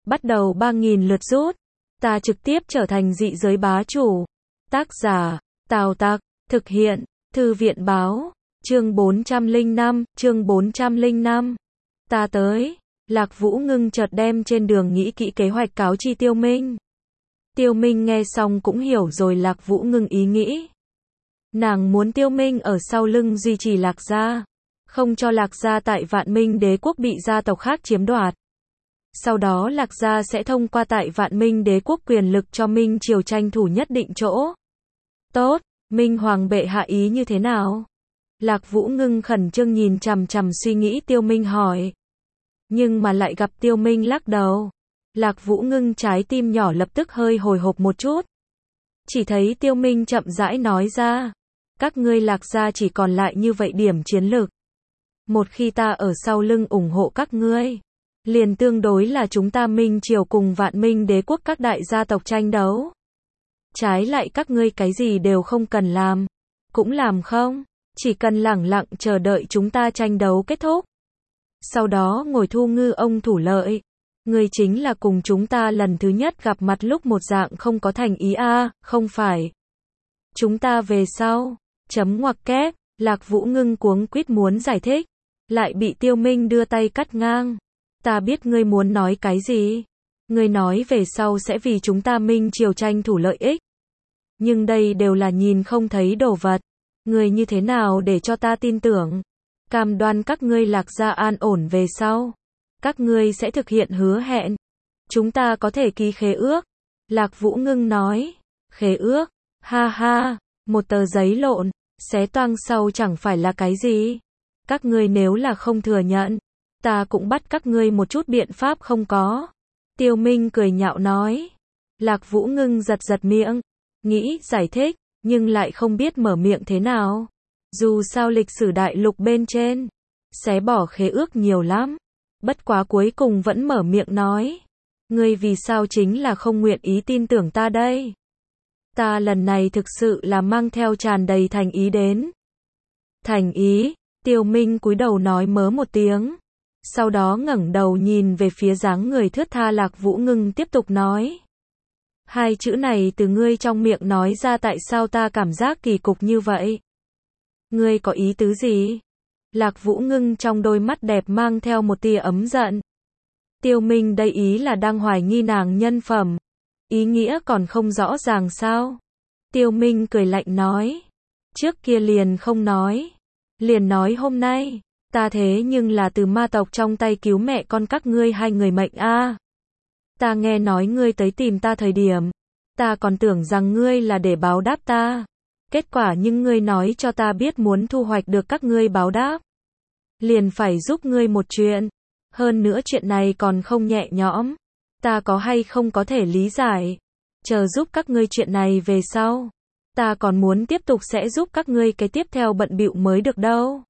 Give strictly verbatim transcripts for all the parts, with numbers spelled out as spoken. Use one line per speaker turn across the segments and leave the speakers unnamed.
bắt đầu ba nghìn lượt rút. Ta trực tiếp trở thành dị giới bá chủ. Tác giả, Tào Tặc, thực hiện, Thư viện báo, chương bốn trăm lẻ năm, chương bốn trăm lẻ năm. Ta tới. Lạc Vũ Ngưng chợt đem trên đường nghĩ kỹ kế hoạch cáo chi Tiêu Minh. Tiêu Minh nghe xong cũng hiểu rồi Lạc Vũ Ngưng ý nghĩ. Nàng muốn Tiêu Minh ở sau lưng duy trì Lạc gia, không cho Lạc gia tại Vạn Minh Đế quốc bị gia tộc khác chiếm đoạt. Sau đó Lạc gia sẽ thông qua tại Vạn Minh Đế quốc quyền lực cho Minh triều tranh thủ nhất định chỗ. Tốt, Minh Hoàng bệ hạ ý như thế nào? Lạc Vũ Ngưng khẩn trương nhìn chằm chằm suy nghĩ Tiêu Minh hỏi. Nhưng mà lại gặp Tiêu Minh lắc đầu. Lạc Vũ Ngưng trái tim nhỏ lập tức hơi hồi hộp một chút. Chỉ thấy Tiêu Minh chậm rãi nói ra. Các ngươi Lạc gia chỉ còn lại như vậy điểm chiến lược. Một khi ta ở sau lưng ủng hộ các ngươi, liền tương đối là chúng ta Minh triều cùng Vạn Minh Đế quốc các đại gia tộc tranh đấu. Trái lại các ngươi cái gì đều không cần làm, cũng làm không, chỉ cần lẳng lặng chờ đợi chúng ta tranh đấu kết thúc. Sau đó ngồi thu ngư ông thủ lợi. Ngươi chính là cùng chúng ta lần thứ nhất gặp mặt lúc một dạng không có thành ý a, à, không phải. Chúng ta về sau, chấm ngoặc kép, Lạc Vũ Ngưng cuống quýt muốn giải thích, lại bị Tiêu Minh đưa tay cắt ngang. Ta biết ngươi muốn nói cái gì. Ngươi nói về sau sẽ vì chúng ta Minh triều tranh thủ lợi ích. Nhưng đây đều là nhìn không thấy đồ vật. Ngươi như thế nào để cho ta tin tưởng? Cam đoan các ngươi Lạc gia an ổn về sau. Các ngươi sẽ thực hiện hứa hẹn. Chúng ta có thể ký khế ước. Lạc Vũ Ngưng nói. Khế ước? Ha ha, một tờ giấy lộn, xé toang sau chẳng phải là cái gì. Các ngươi nếu là không thừa nhận, ta cũng bắt các ngươi một chút biện pháp không có. Tiêu Minh cười nhạo nói. Lạc Vũ Ngưng giật giật miệng, nghĩ giải thích, nhưng lại không biết mở miệng thế nào. Dù sao lịch sử đại lục bên trên, xé bỏ khế ước nhiều lắm. Bất quá cuối cùng vẫn mở miệng nói. Ngươi vì sao chính là không nguyện ý tin tưởng ta đây? Ta lần này thực sự là mang theo tràn đầy thành ý đến. Thành ý? Tiêu Minh cúi đầu nói mớ một tiếng. Sau đó ngẩng đầu nhìn về phía dáng người thướt tha Lạc Vũ Ngưng tiếp tục nói. Hai chữ này từ ngươi trong miệng nói ra tại sao ta cảm giác kỳ cục như vậy? Ngươi có ý tứ gì? Lạc Vũ Ngưng trong đôi mắt đẹp mang theo một tia ấm giận. Tiêu Minh đây ý là đang hoài nghi nàng nhân phẩm. Ý nghĩa còn không rõ ràng sao? Tiêu Minh cười lạnh nói. Trước kia liền không nói. Liền nói hôm nay. Ta thế nhưng là từ ma tộc trong tay cứu mẹ con các ngươi hai người mệnh a. À. Ta nghe nói ngươi tới tìm ta thời điểm. Ta còn tưởng rằng ngươi là để báo đáp ta. Kết quả nhưng ngươi nói cho ta biết muốn thu hoạch được các ngươi báo đáp. Liền phải giúp ngươi một chuyện. Hơn nữa chuyện này còn không nhẹ nhõm. Ta có hay không có thể lý giải. Chờ giúp các ngươi chuyện này về sau. Ta còn muốn tiếp tục sẽ giúp các ngươi cái tiếp theo bận bịu mới được đâu.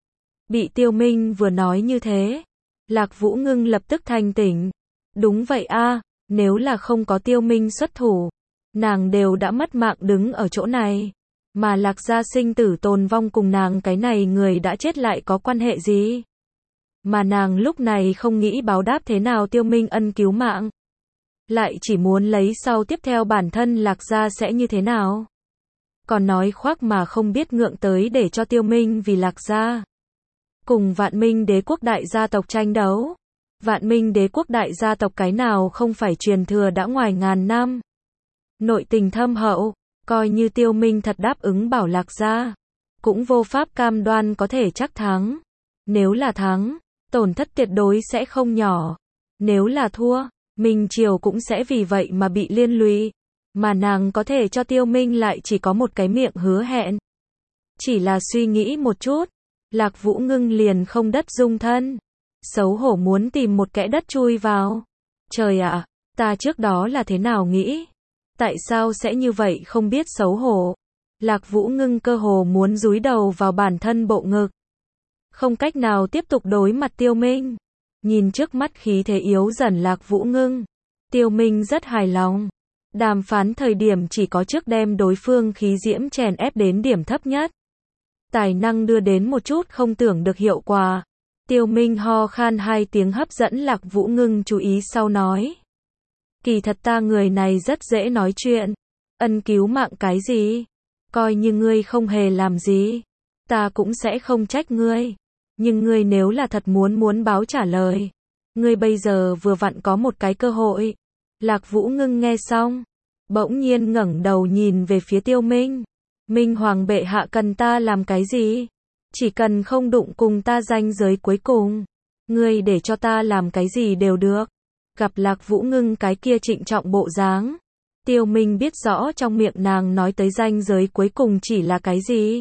Bị Tiêu Minh vừa nói như thế. Lạc Vũ Ngưng lập tức thanh tỉnh. Đúng vậy a, à, nếu là không có Tiêu Minh xuất thủ. Nàng đều đã mất mạng đứng ở chỗ này. Mà Lạc gia sinh tử tồn vong cùng nàng cái này người đã chết lại có quan hệ gì? Mà nàng lúc này không nghĩ báo đáp thế nào Tiêu Minh ân cứu mạng. Lại chỉ muốn lấy sau tiếp theo bản thân Lạc gia sẽ như thế nào? Còn nói khoác mà không biết ngượng tới để cho Tiêu Minh vì Lạc gia. Cùng Vạn Minh Đế quốc đại gia tộc tranh đấu. Vạn Minh Đế quốc đại gia tộc cái nào không phải truyền thừa đã ngoài ngàn năm. Nội tình thâm hậu, coi như Tiêu Minh thật đáp ứng bảo Lạc gia. Cũng vô pháp cam đoan có thể chắc thắng. Nếu là thắng, tổn thất tuyệt đối sẽ không nhỏ. Nếu là thua, Minh triều cũng sẽ vì vậy mà bị liên lụy. Mà nàng có thể cho Tiêu Minh lại chỉ có một cái miệng hứa hẹn. Chỉ là suy nghĩ một chút, Lạc Vũ Ngưng liền không đất dung thân. Xấu hổ muốn tìm một kẽ đất chui vào. Trời ạ, à, ta trước đó là thế nào nghĩ? Tại sao sẽ như vậy không biết xấu hổ? Lạc Vũ Ngưng cơ hồ muốn dúi đầu vào bản thân bộ ngực. Không cách nào tiếp tục đối mặt Tiêu Minh. Nhìn trước mắt khí thế yếu dần Lạc Vũ Ngưng. Tiêu Minh rất hài lòng. Đàm phán thời điểm chỉ có trước đem đối phương khí diễm chèn ép đến điểm thấp nhất. Tài năng đưa đến một chút không tưởng được hiệu quả. Tiêu Minh ho khan hai tiếng hấp dẫn Lạc Vũ Ngưng chú ý sau nói. Kỳ thật ta người này rất dễ nói chuyện. Ân cứu mạng cái gì? Coi như ngươi không hề làm gì. Ta cũng sẽ không trách ngươi. Nhưng ngươi nếu là thật muốn muốn báo trả lời. Ngươi bây giờ vừa vặn có một cái cơ hội. Lạc Vũ Ngưng nghe xong. Bỗng nhiên ngẩng đầu nhìn về phía Tiêu Minh. Minh Hoàng bệ hạ cần ta làm cái gì? Chỉ cần không đụng cùng ta ranh giới cuối cùng. Ngươi để cho ta làm cái gì đều được. Gặp Lạc Vũ Ngưng cái kia trịnh trọng bộ dáng. Tiêu Minh biết rõ trong miệng nàng nói tới ranh giới cuối cùng chỉ là cái gì.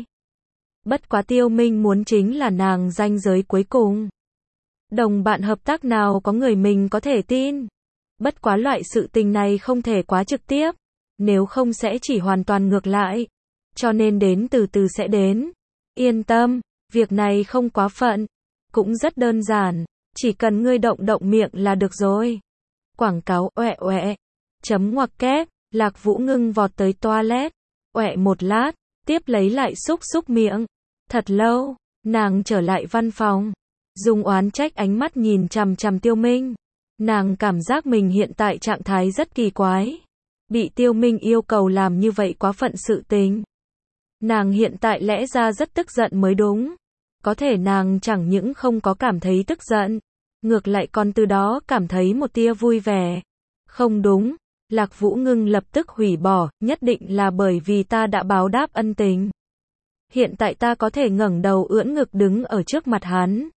Bất quá Tiêu Minh muốn chính là nàng ranh giới cuối cùng. Đồng bạn hợp tác nào có người mình có thể tin. Bất quá loại sự tình này không thể quá trực tiếp. Nếu không sẽ chỉ hoàn toàn ngược lại. Cho nên đến từ từ sẽ đến. Yên tâm, việc này không quá phận. Cũng rất đơn giản. Chỉ cần ngươi động động miệng là được rồi. Quảng cáo oẹ oẹ. Chấm ngoặc kép. Lạc Vũ Ngưng vọt tới toilet. Oẹ một lát. Tiếp lấy lại xúc xúc miệng. Thật lâu. Nàng trở lại văn phòng. Dùng oán trách ánh mắt nhìn chằm chằm Tiêu Minh. Nàng cảm giác mình hiện tại trạng thái rất kỳ quái. Bị Tiêu Minh yêu cầu làm như vậy quá phận sự tình. Nàng hiện tại lẽ ra rất tức giận mới đúng. Có thể nàng chẳng những không có cảm thấy tức giận. Ngược lại còn từ đó cảm thấy một tia vui vẻ. Không đúng. Lạc Vũ Ngưng lập tức hủy bỏ. Nhất định là bởi vì ta đã báo đáp ân tình. Hiện tại ta có thể ngẩng đầu ưỡn ngực đứng ở trước mặt hắn.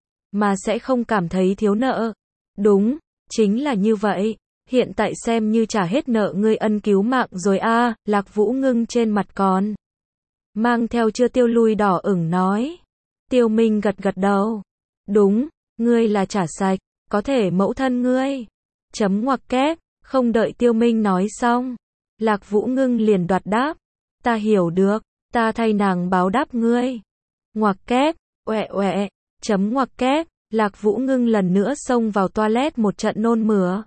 Mà sẽ không cảm thấy thiếu nợ. Đúng. Chính là như vậy. Hiện tại xem như trả hết nợ ngươi ân cứu mạng rồi a. À, Lạc Vũ Ngưng trên mặt còn mang theo chưa tiêu lui đỏ ửng nói. Tiêu Minh gật gật đầu. Đúng, ngươi là trả sạch, có thể mẫu thân ngươi. Chấm ngoặc kép, không đợi Tiêu Minh nói xong. Lạc Vũ Ngưng liền đoạt đáp. Ta hiểu được, ta thay nàng báo đáp ngươi. Ngoặc kép, oẹ oẹ, chấm ngoặc kép. Lạc Vũ Ngưng lần nữa xông vào toilet một trận nôn mửa.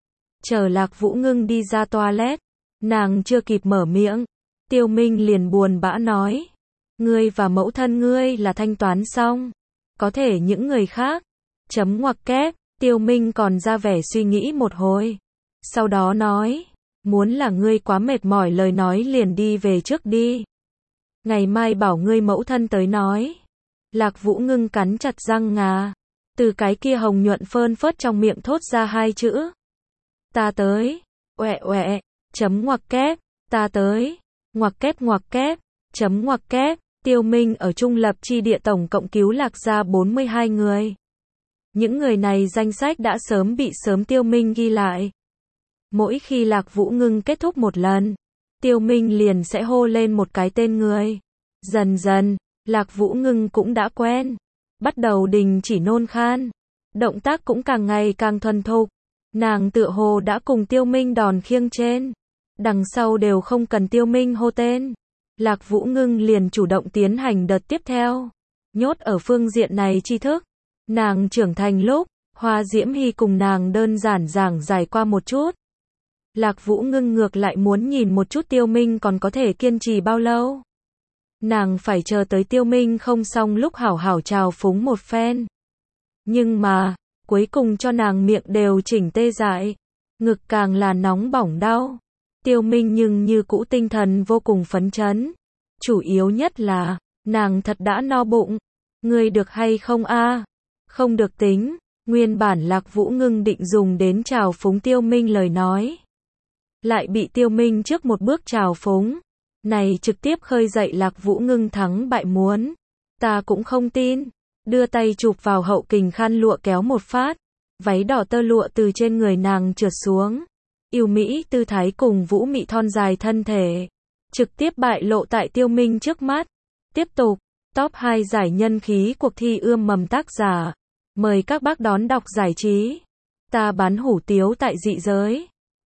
Chờ Lạc Vũ Ngưng đi ra toilet, nàng chưa kịp mở miệng. Tiêu Minh liền buồn bã nói. Ngươi và mẫu thân ngươi là thanh toán xong. Có thể những người khác. Chấm ngoặc kép. Tiêu Minh còn ra vẻ suy nghĩ một hồi. Sau đó nói. Muốn là ngươi quá mệt mỏi lời nói liền đi về trước đi. Ngày mai bảo ngươi mẫu thân tới nói. Lạc Vũ Ngưng cắn chặt răng ngà. Từ cái kia hồng nhuận phơn phớt trong miệng thốt ra hai chữ. Ta tới. Oẹ oẹ. Chấm ngoặc kép. Ta tới. Ngoặc kép ngoặc kép. Chấm ngoặc kép. Tiêu Minh ở trung lập chi địa tổng cộng cứu Lạc ra bốn mươi hai người. Những người này danh sách đã sớm bị sớm Tiêu Minh ghi lại. Mỗi khi Lạc Vũ Ngưng kết thúc một lần, Tiêu Minh liền sẽ hô lên một cái tên người. Dần dần, Lạc Vũ Ngưng cũng đã quen. Bắt đầu đình chỉ nôn khan. Động tác cũng càng ngày càng thuần thục. Nàng tựa hồ đã cùng Tiêu Minh đòn khiêng trên. Đằng sau đều không cần Tiêu Minh hô tên. Lạc Vũ Ngưng liền chủ động tiến hành đợt tiếp theo. Nhốt ở phương diện này tri thức. Nàng trưởng thành lúc, Hoa Diễm Hy cùng nàng đơn giản giảng giải qua một chút. Lạc Vũ Ngưng ngược lại muốn nhìn một chút Tiêu Minh còn có thể kiên trì bao lâu. Nàng phải chờ tới Tiêu Minh không xong lúc hảo hảo trào phúng một phen. Nhưng mà, cuối cùng cho nàng miệng đều chỉnh tê dại. Ngực càng là nóng bỏng đau. Tiêu Minh nhưng như cũ tinh thần vô cùng phấn chấn. Chủ yếu nhất là, nàng thật đã no bụng. Ngươi được hay không a? Không được tính. Nguyên bản Lạc Vũ Ngưng định dùng đến trào phúng Tiêu Minh lời nói. Lại bị Tiêu Minh trước một bước trào phúng. Này trực tiếp khơi dậy Lạc Vũ Ngưng thắng bại muốn. Ta cũng không tin. Đưa tay chụp vào hậu kình khăn lụa kéo một phát. Váy đỏ tơ lụa từ trên người nàng trượt xuống. Yêu mỹ tư thái cùng vũ mị thon dài thân thể. Trực tiếp bại lộ tại Tiêu Minh trước mắt. Tiếp tục, top hai giải nhân khí cuộc thi ươm mầm tác giả. Mời các bác đón đọc giải trí. Ta bán hủ tiếu tại dị giới.